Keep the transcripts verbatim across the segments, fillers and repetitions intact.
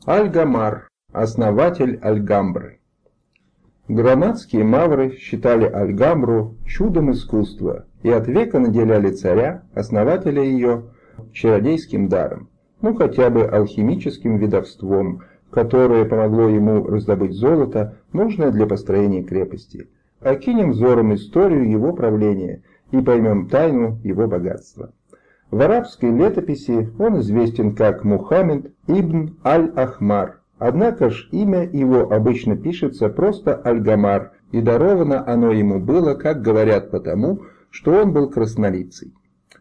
Аль-Гамар, основатель Альгамбры. Гранадские мавры считали Альгамбру чудом искусства и от века наделяли царя, основателя ее, чародейским даром, ну хотя бы алхимическим ведовством, которое помогло ему раздобыть золото, нужное для построения крепости. Окинем взором историю его правления и поймем тайну его богатства. В арабской летописи он известен как Мухаммед ибн Аль-Ахмар, однако ж имя его обычно пишется просто Аль-Гамар, и даровано оно ему было, как говорят, потому, что он был краснолицый.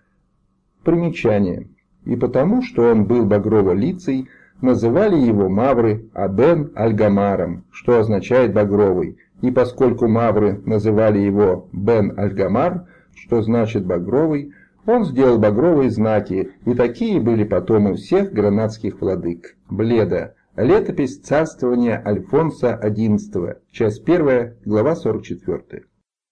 Примечание. И потому, что он был багрово-лицый, называли его мавры Абен Аль-Гамаром, что означает багровый, и поскольку мавры называли его Бен Аль-Гамар, что значит багровый, он сделал багровые знаки, и такие были потом у всех гранадских владык. Бледа. Летопись царствования Альфонса одиннадцатого, часть первая, глава сорок четвёртая.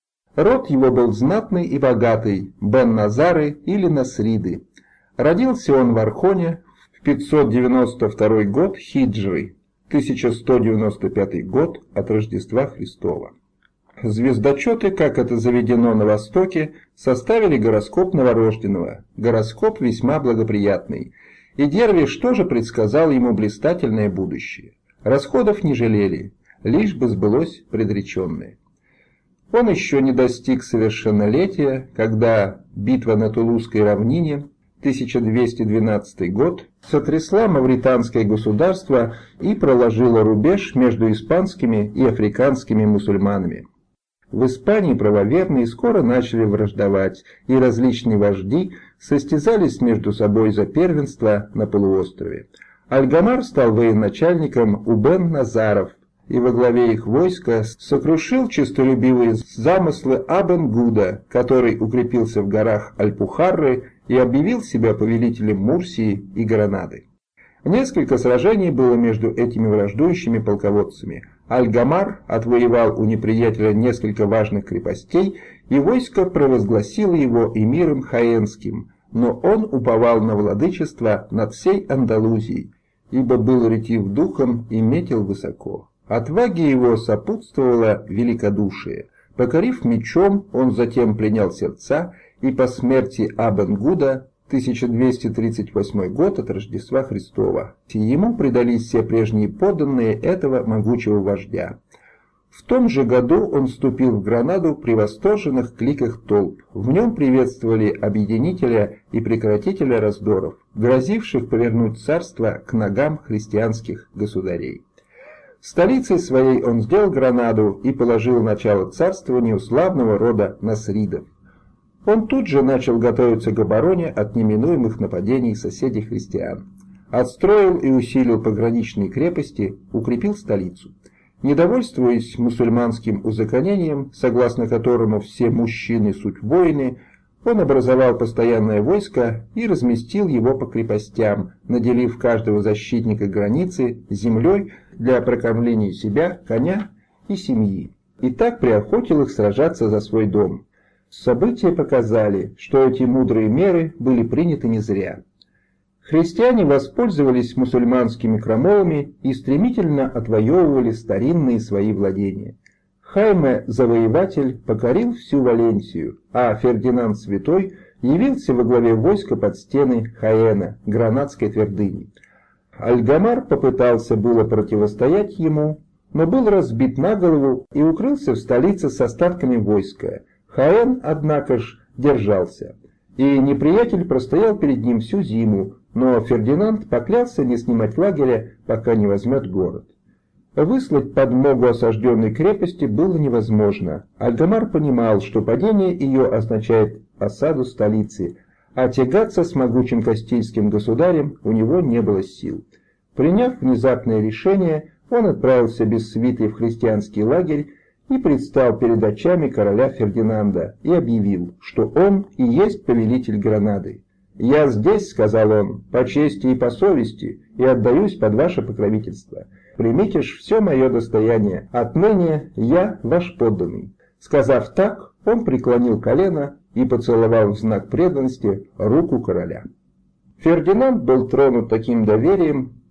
Род его был знатный и богатый, Бен-Назары или Насриды. Родился он в Архоне в пятьсот девяносто второй год хиджры, тысяча сто девяносто пятый год от Рождества Христова. Звездочеты, как это заведено на Востоке, составили гороскоп новорожденного, гороскоп весьма благоприятный, и Дервиш тоже предсказал ему блистательное будущее. Расходов не жалели, лишь бы сбылось предреченное. Он еще не достиг совершеннолетия, когда битва на Тулузской равнине, тысяча двести двенадцатый год, сотрясла мавританское государство и проложила рубеж между испанскими и африканскими мусульманами. В Испании правоверные скоро начали враждовать, и различные вожди состязались между собой за первенство на полуострове. Аль-Гамар стал военачальником у Бен-Назаров, и во главе их войска сокрушил честолюбивые замыслы Абен-Гуда, который укрепился в горах Аль-Пухарры и объявил себя повелителем Мурсии и Гранады. Несколько сражений было между этими враждующими полководцами. Аль-Гамар отвоевал у неприятеля несколько важных крепостей, и войско провозгласило его эмиром Хаенским, но он уповал на владычество над всей Андалузией, ибо был ретив духом и метил высоко. Отваге его сопутствовало великодушие. Покорив мечом, он затем пленял сердца, и по смерти Абен-Гуда, тысяча двести тридцать восьмой год от Рождества Христова, ему предались все прежние подданные этого могучего вождя. В том же году он вступил в Гранаду при восторженных кликах толп. В нем приветствовали объединителя и прекратителя раздоров, грозивших повернуть царство к ногам христианских государей. Столицей своей он сделал Гранаду и положил начало царствованию славного рода Насридов. Он тут же начал готовиться к обороне от неминуемых нападений соседей христиан. Отстроил и усилил пограничные крепости, укрепил столицу. Недовольствуясь мусульманским узаконением, согласно которому все мужчины суть воины, он образовал постоянное войско и разместил его по крепостям, наделив каждого защитника границы землей для прокормления себя, коня и семьи. И так приохотил их сражаться за свой дом. События показали, что эти мудрые меры были приняты не зря. Христиане воспользовались мусульманскими крамолами и стремительно отвоевывали старинные свои владения. Хайме Завоеватель покорил всю Валенсию, а Фердинанд Святой явился во главе войска под стены Хаэна, гранадской твердыни. Аль-Гамар попытался было противостоять ему, но был разбит на голову и укрылся в столице с остатками войска. Хаэн, однако ж, держался, и неприятель простоял перед ним всю зиму, но Фердинанд поклялся не снимать лагеря, пока не возьмет город. Выслать подмогу осажденной крепости было невозможно. Аль-Гамар понимал, что падение ее означает осаду столицы, а тягаться с могучим кастильским государем у него не было сил. Приняв внезапное решение, он отправился без свиты в христианский лагерь и предстал перед очами короля Фердинанда и объявил, что он и есть повелитель Гранады. «Я здесь, — сказал он, — по чести и по совести, и отдаюсь под ваше покровительство. Примите ж все мое достояние, отныне я ваш подданный». Сказав так, он преклонил колено и поцеловал в знак преданности руку короля. Фердинанд был тронут таким доверием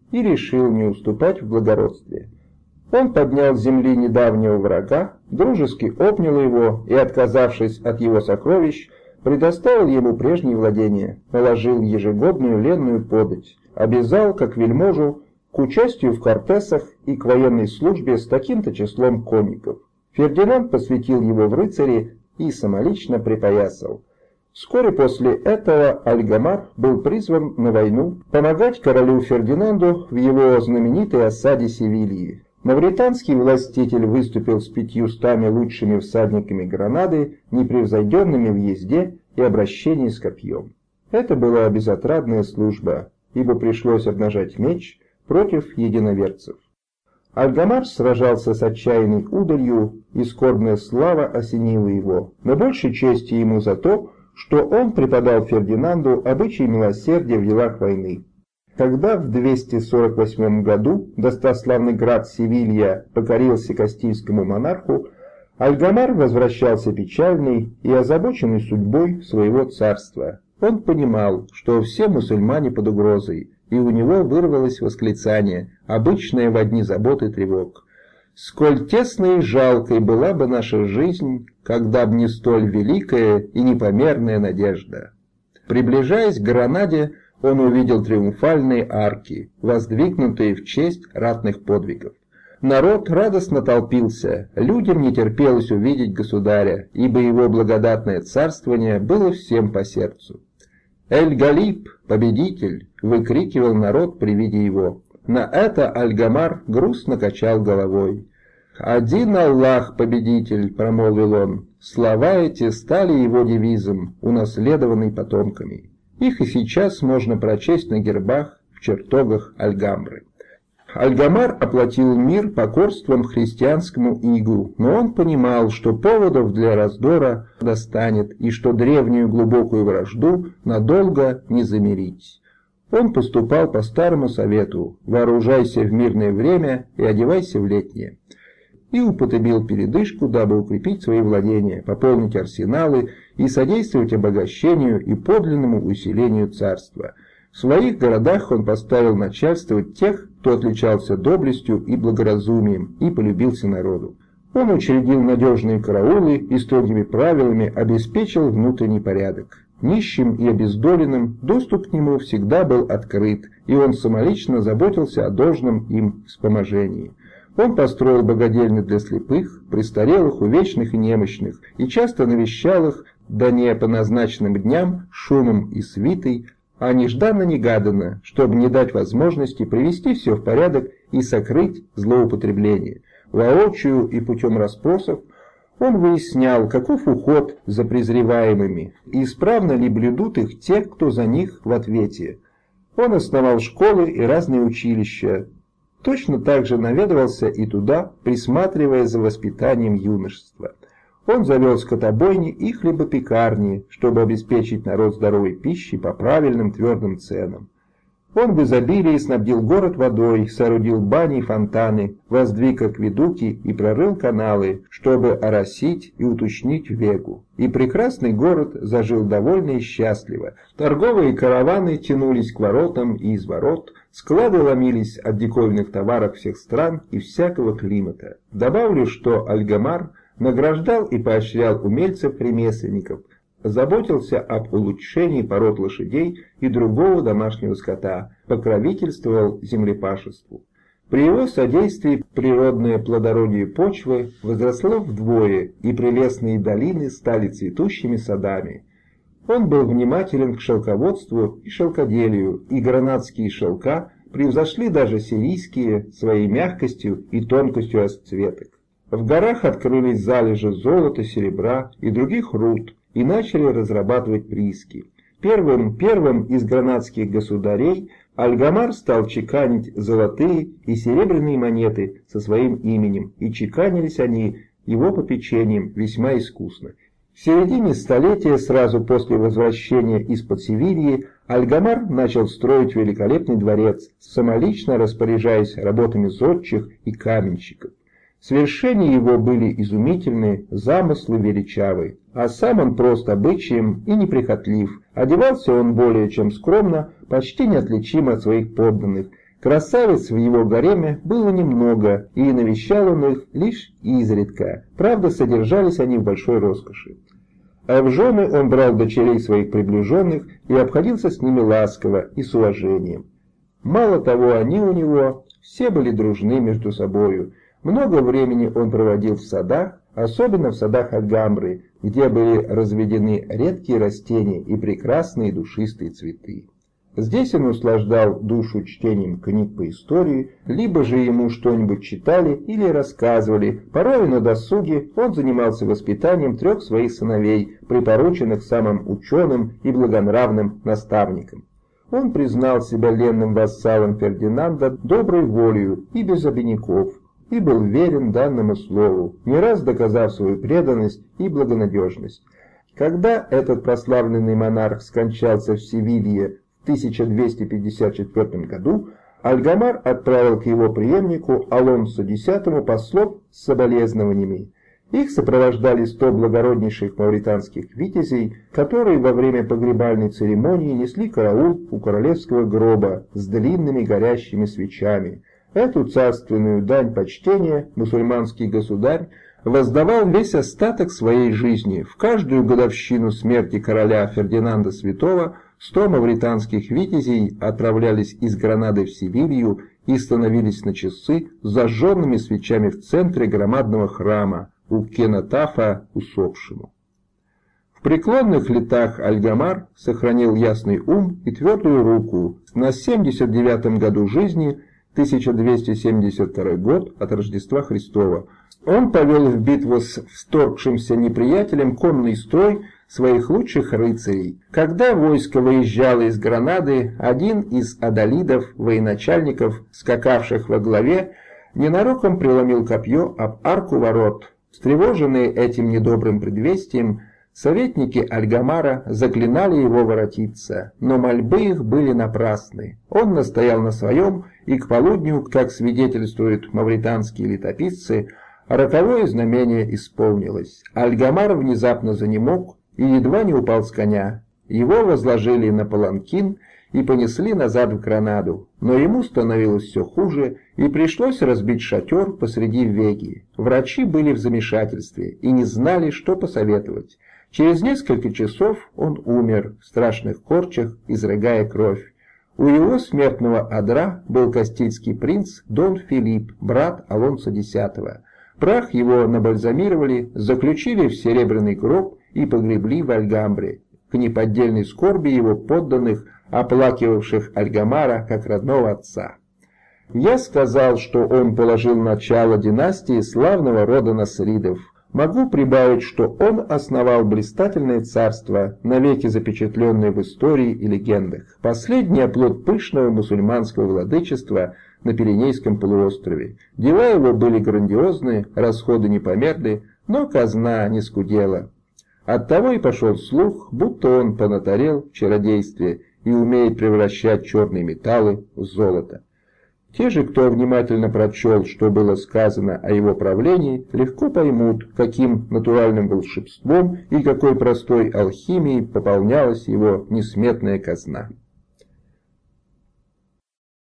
и решил не уступать в благородстве. Он поднял с земли недавнего врага, дружески обнял его и, отказавшись от его сокровищ, предоставил ему прежние владения, наложил ежегодную ленную подать, обязал, как вельможу, к участию в кортесах и к военной службе с таким-то числом конников. Фердинанд посвятил его в рыцари и самолично припоясал. Вскоре после этого Аль-Гамар был призван на войну помогать королю Фердинанду в его знаменитой осаде Севильи. Мавританский властитель выступил с пятьюстами лучшими всадниками Гранады, непревзойденными в езде и обращении с копьем. Это была безотрадная служба, ибо пришлось обнажать меч против единоверцев. Аль-Гамар сражался с отчаянной удалью, и скорбная слава осенила его, но больше чести ему за то, что он преподал Фердинанду обычаи милосердия в делах войны. Когда в двести сорок восьмом году достославный град Севилья покорился кастильскому монарху, Аль-Гамар возвращался печальный и озабоченный судьбой своего царства. Он понимал, что все мусульмане под угрозой, и у него вырвалось восклицание, обычное в одни заботы тревог. «Сколь тесной и жалкой была бы наша жизнь, когда б не столь великая и непомерная надежда». Приближаясь к Гранаде, он увидел триумфальные арки, воздвигнутые в честь ратных подвигов. Народ радостно толпился, людям не терпелось увидеть государя, ибо его благодатное царствование было всем по сердцу. «Эль-Галиб, победитель!» — выкрикивал народ при виде его. На это Аль-Гамар грустно качал головой. «Один Аллах победитель!» — промолвил он. Слова эти стали его девизом, унаследованный потомками. Их и сейчас можно прочесть на гербах в чертогах Аль-Гамры. Аль-Гамар оплатил мир покорством христианскому игу, но он понимал, что поводов для раздора достанет и что древнюю глубокую вражду надолго не замирить. Он поступал по старому совету: вооружайся в мирное время и одевайся в летнее. И употребил передышку, дабы укрепить свои владения, пополнить арсеналы и содействовать обогащению и подлинному усилению царства. В своих городах он поставил начальствовать тех, кто отличался доблестью и благоразумием и полюбился народу. Он учредил надежные караулы и строгими правилами обеспечил внутренний порядок. Нищим и обездоленным доступ к нему всегда был открыт, и он самолично заботился о должном им вспоможении. Он построил богадельни для слепых, престарелых, увечных и немощных, и часто навещал их, да не по назначенным дням, шумом и свитой, а нежданно-негаданно, чтобы не дать возможности привести все в порядок и сокрыть злоупотребление. Воочию и путем расспросов он выяснял, каков уход за презреваемыми, и исправно ли блюдут их те, кто за них в ответе. Он основал школы и разные училища, точно так же наведывался и туда, присматривая за воспитанием юношества. Он завел скотобойни и хлебопекарни, чтобы обеспечить народ здоровой пищей по правильным твердым ценам. Он в изобилии снабдил город водой, соорудил бани и фонтаны, воздвиг акведуки и прорыл каналы, чтобы оросить и уточнить Вегу. И прекрасный город зажил довольно и счастливо. Торговые караваны тянулись к воротам и из ворот, склады ломились от диковинных товаров всех стран и всякого климата. Добавлю, что Аль-Гамар награждал и поощрял умельцев-ремесленников, заботился об улучшении пород лошадей и другого домашнего скота, покровительствовал землепашеству. При его содействии природное плодородие почвы возросло вдвое, и прелестные долины стали цветущими садами. Он был внимателен к шелководству и шелкоделию, и гранадские шелка превзошли даже сирийские своей мягкостью и тонкостью расцветок. В горах открылись залежи золота, серебра и других руд, и начали разрабатывать прииски. Первым, первым из гранадских государей Аль-Гамар стал чеканить золотые и серебряные монеты со своим именем, и чеканились они его попечением весьма искусно. В середине столетия, сразу после возвращения из-под Севильи, Аль-Гамар начал строить великолепный дворец, самолично распоряжаясь работами зодчих и каменщиков. Свершения его были изумительны, замыслы величавы, а сам он прост обычаем и неприхотлив. Одевался он более чем скромно, почти неотличимо от своих подданных, Красавиц в его гареме было немного, и навещал он их лишь изредка, правда, содержались они в большой роскоши. А в жены он брал дочерей своих приближенных и обходился с ними ласково и с уважением. Мало того, они у него все были дружны между собою. Много времени он проводил в садах, особенно в садах Альгамбры, где были разведены редкие растения и прекрасные душистые цветы. Здесь он услаждал душу чтением книг по истории, либо же ему что-нибудь читали или рассказывали. Порой на досуге он занимался воспитанием трех своих сыновей, припорученных самым ученым и благонравным наставникам. Он признал себя ленным вассалом Фердинанда доброй волею и без обиняков, и был верен данному слову, не раз доказав свою преданность и благонадежность. Когда этот прославленный монарх скончался в Севилье в тысяча двести пятьдесят четвёртом году, Альгамар отправил к его преемнику Алонсо X послов с соболезнованиями. Их сопровождали сто благороднейших мавританских витязей, которые во время погребальной церемонии несли караул у королевского гроба с длинными горящими свечами. Эту царственную дань почтения мусульманский государь воздавал весь остаток своей жизни. В каждую годовщину смерти короля Фердинанда Святого сто мавританских витязей отправлялись из Гранады в Севилью и становились на часы с зажженными свечами в центре громадного храма у Кенотафа усопшему. В преклонных летах Альгамар сохранил ясный ум и твердую руку. На семьдесят девятом году жизни, тысяча двести семьдесят второй год от Рождества Христова, он повел в битву с вторгшимся неприятелем конный строй своих лучших рыцарей. Когда войско выезжало из Гранады, один из адалидов, военачальников, скакавших во главе, ненароком преломил копье об арку ворот. Встревоженные этим недобрым предвестием, советники Альгамара заклинали его воротиться, но мольбы их были напрасны. Он настоял на своем, и к полудню, как свидетельствуют мавританские летописцы, роковое знамение исполнилось. Альгамар внезапно занемог и едва не упал с коня. Его возложили на паланкин и понесли назад в Гранаду, но ему становилось все хуже, и пришлось разбить шатер посреди Веги. Врачи были в замешательстве и не знали, что посоветовать. Через несколько часов он умер в страшных корчах, изрыгая кровь. У его смертного одра был кастильский принц Дон Филипп, брат Алонсо X. Прах его набальзамировали, заключили в серебряный гроб и погребли в Альгамбре, к неподдельной скорби его подданных, оплакивавших Альгамара как родного отца. Я сказал, что он положил начало династии славного рода Насридов. Могу прибавить, что он основал блистательное царство, навеки запечатленное в истории и легендах. Последний оплот пышного мусульманского владычества на Пиренейском полуострове. Дела его были грандиозны, расходы непомерны, но казна не скудела. Оттого и пошел слух, будто он понатарел в чародействе и умеет превращать черные металлы в золото. Те же, кто внимательно прочел, что было сказано о его правлении, легко поймут, каким натуральным волшебством и какой простой алхимией пополнялась его несметная казна.